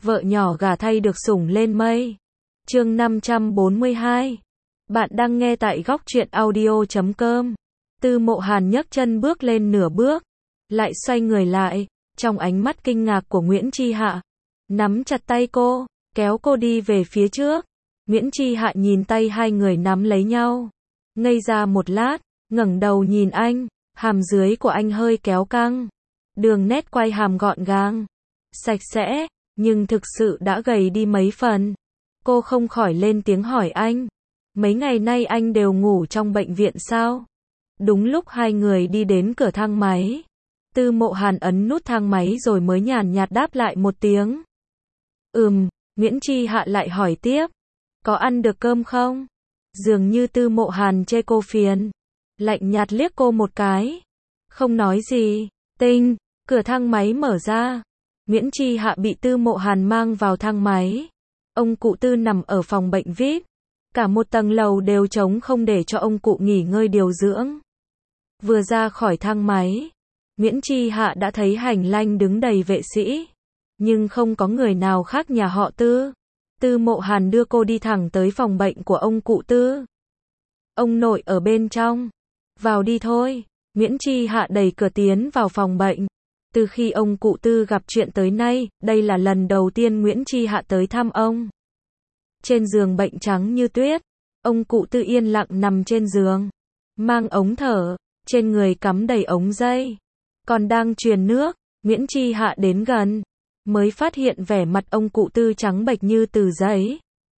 vợ nhỏ gả thay được sủng lên mây. Chương 542. Bạn đang nghe tại góc truyện audio.com. Tư Mộ Hàn nhấc chân bước lên nửa bước, lại xoay người lại, trong ánh mắt kinh ngạc của Nguyễn Chi Hạ, nắm chặt tay cô, kéo cô đi về phía trước. Nguyễn Chi Hạ nhìn tay hai người nắm lấy nhau, ngây ra một lát, ngẩng đầu nhìn anh, hàm dưới của anh hơi kéo căng, đường nét quai hàm gọn gàng, sạch sẽ, nhưng thực sự đã gầy đi mấy phần. Cô không khỏi lên tiếng hỏi anh, mấy ngày nay anh đều ngủ trong bệnh viện sao? Đúng lúc hai người đi đến cửa thang máy, Tư Mộ Hàn ấn nút thang máy rồi mới nhàn nhạt đáp lại một tiếng. Nguyễn Chi Hạ lại hỏi tiếp, có ăn được cơm không? Dường như Tư Mộ Hàn chê cô phiền, lạnh nhạt liếc cô một cái, không nói gì. Tinh, cửa thang máy mở ra, Nguyễn Chi Hạ bị Tư Mộ Hàn mang vào thang máy. Ông cụ Tư nằm ở phòng bệnh VIP, cả một tầng lầu đều trống không để cho ông cụ nghỉ ngơi điều dưỡng. Vừa ra khỏi thang máy, Nguyễn Chi Hạ đã thấy hành lang đứng đầy vệ sĩ, nhưng không có người nào khác nhà họ Tư. Tư Mộ Hàn đưa cô đi thẳng tới phòng bệnh của ông cụ Tư. Ông nội ở bên trong. Vào đi thôi. Nguyễn Chi Hạ đẩy cửa tiến vào phòng bệnh. Từ khi ông cụ Tư gặp chuyện tới nay, đây là lần đầu tiên Nguyễn Chi Hạ tới thăm ông. Trên giường bệnh trắng như tuyết, ông cụ Tư yên lặng nằm trên giường, mang ống thở, trên người cắm đầy ống dây, còn đang truyền nước. Nguyễn Chi Hạ đến gần, mới phát hiện vẻ mặt ông cụ Tư trắng bệch như tờ giấy.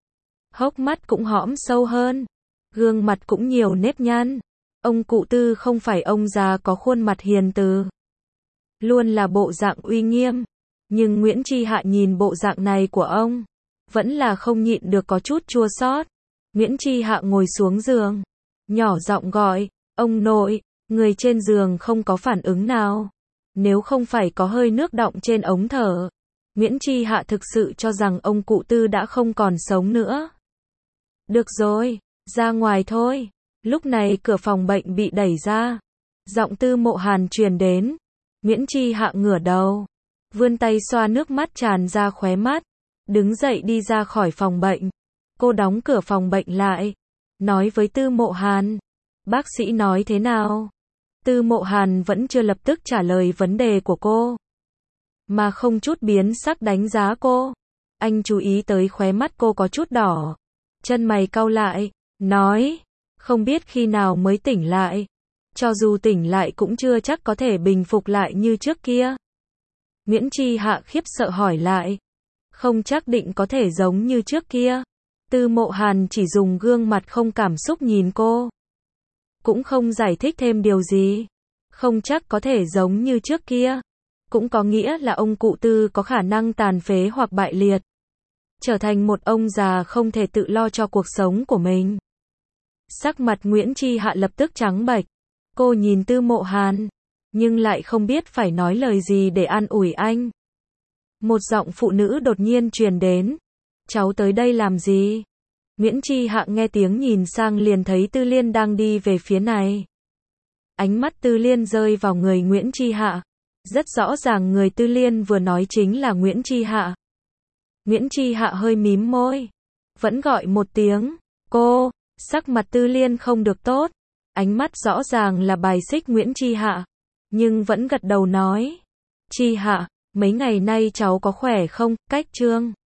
Hốc mắt cũng hõm sâu hơn, gương mặt cũng nhiều nếp nhăn. Ông cụ Tư không phải ông già có khuôn mặt hiền từ, luôn là bộ dạng uy nghiêm, nhưng Nguyễn Chi Hạ nhìn bộ dạng này của ông, vẫn là không nhịn được có chút chua xót. Nguyễn Chi Hạ ngồi xuống giường, nhỏ giọng gọi, ông nội. Người trên giường không có phản ứng nào. Nếu không phải có hơi nước đọng trên ống thở, Nguyễn Chi Hạ thực sự cho rằng ông cụ Tư đã không còn sống nữa. Được rồi, ra ngoài thôi. Lúc này cửa phòng bệnh bị đẩy ra, giọng Tư Mộ Hàn truyền đến. Nguyễn Chi Hạ ngửa đầu, vươn tay xoa nước mắt tràn ra khóe mắt, đứng dậy đi ra khỏi phòng bệnh. Cô đóng cửa phòng bệnh lại, nói với Tư Mộ Hàn, bác sĩ nói thế nào? Tư Mộ Hàn vẫn chưa lập tức trả lời vấn đề của cô, mà không chút biến sắc đánh giá cô. Anh chú ý tới khóe mắt cô có chút đỏ, chân mày cau lại, nói, không biết khi nào mới tỉnh lại. Cho dù tỉnh lại cũng chưa chắc có thể bình phục lại như trước kia. Nguyễn Chi Hạ khiếp sợ hỏi lại, không chắc định có thể giống như trước kia. Tư Mộ Hàn chỉ dùng gương mặt không cảm xúc nhìn cô, cũng không giải thích thêm điều gì. Không chắc có thể giống như trước kia, cũng có nghĩa là ông cụ Tư có khả năng tàn phế hoặc bại liệt, trở thành một ông già không thể tự lo cho cuộc sống của mình. Sắc mặt Nguyễn Chi Hạ lập tức trắng bệch. Cô nhìn Tư Mộ Hàn, nhưng lại không biết phải nói lời gì để an ủi anh. Một giọng phụ nữ đột nhiên truyền đến, cháu tới đây làm gì? Nguyễn Chi Hạ nghe tiếng nhìn sang liền thấy Tư Liên đang đi về phía này. Ánh mắt Tư Liên rơi vào người Nguyễn Chi Hạ. Rất rõ ràng người Tư Liên vừa nói chính là Nguyễn Chi Hạ. Nguyễn Chi Hạ hơi mím môi, vẫn gọi một tiếng, cô. Sắc mặt Tư Liên không được tốt, ánh mắt rõ ràng là bài xích Nguyễn Chi Hạ, nhưng vẫn gật đầu nói, Chi Hạ, mấy ngày nay cháu có khỏe không? Cách Trương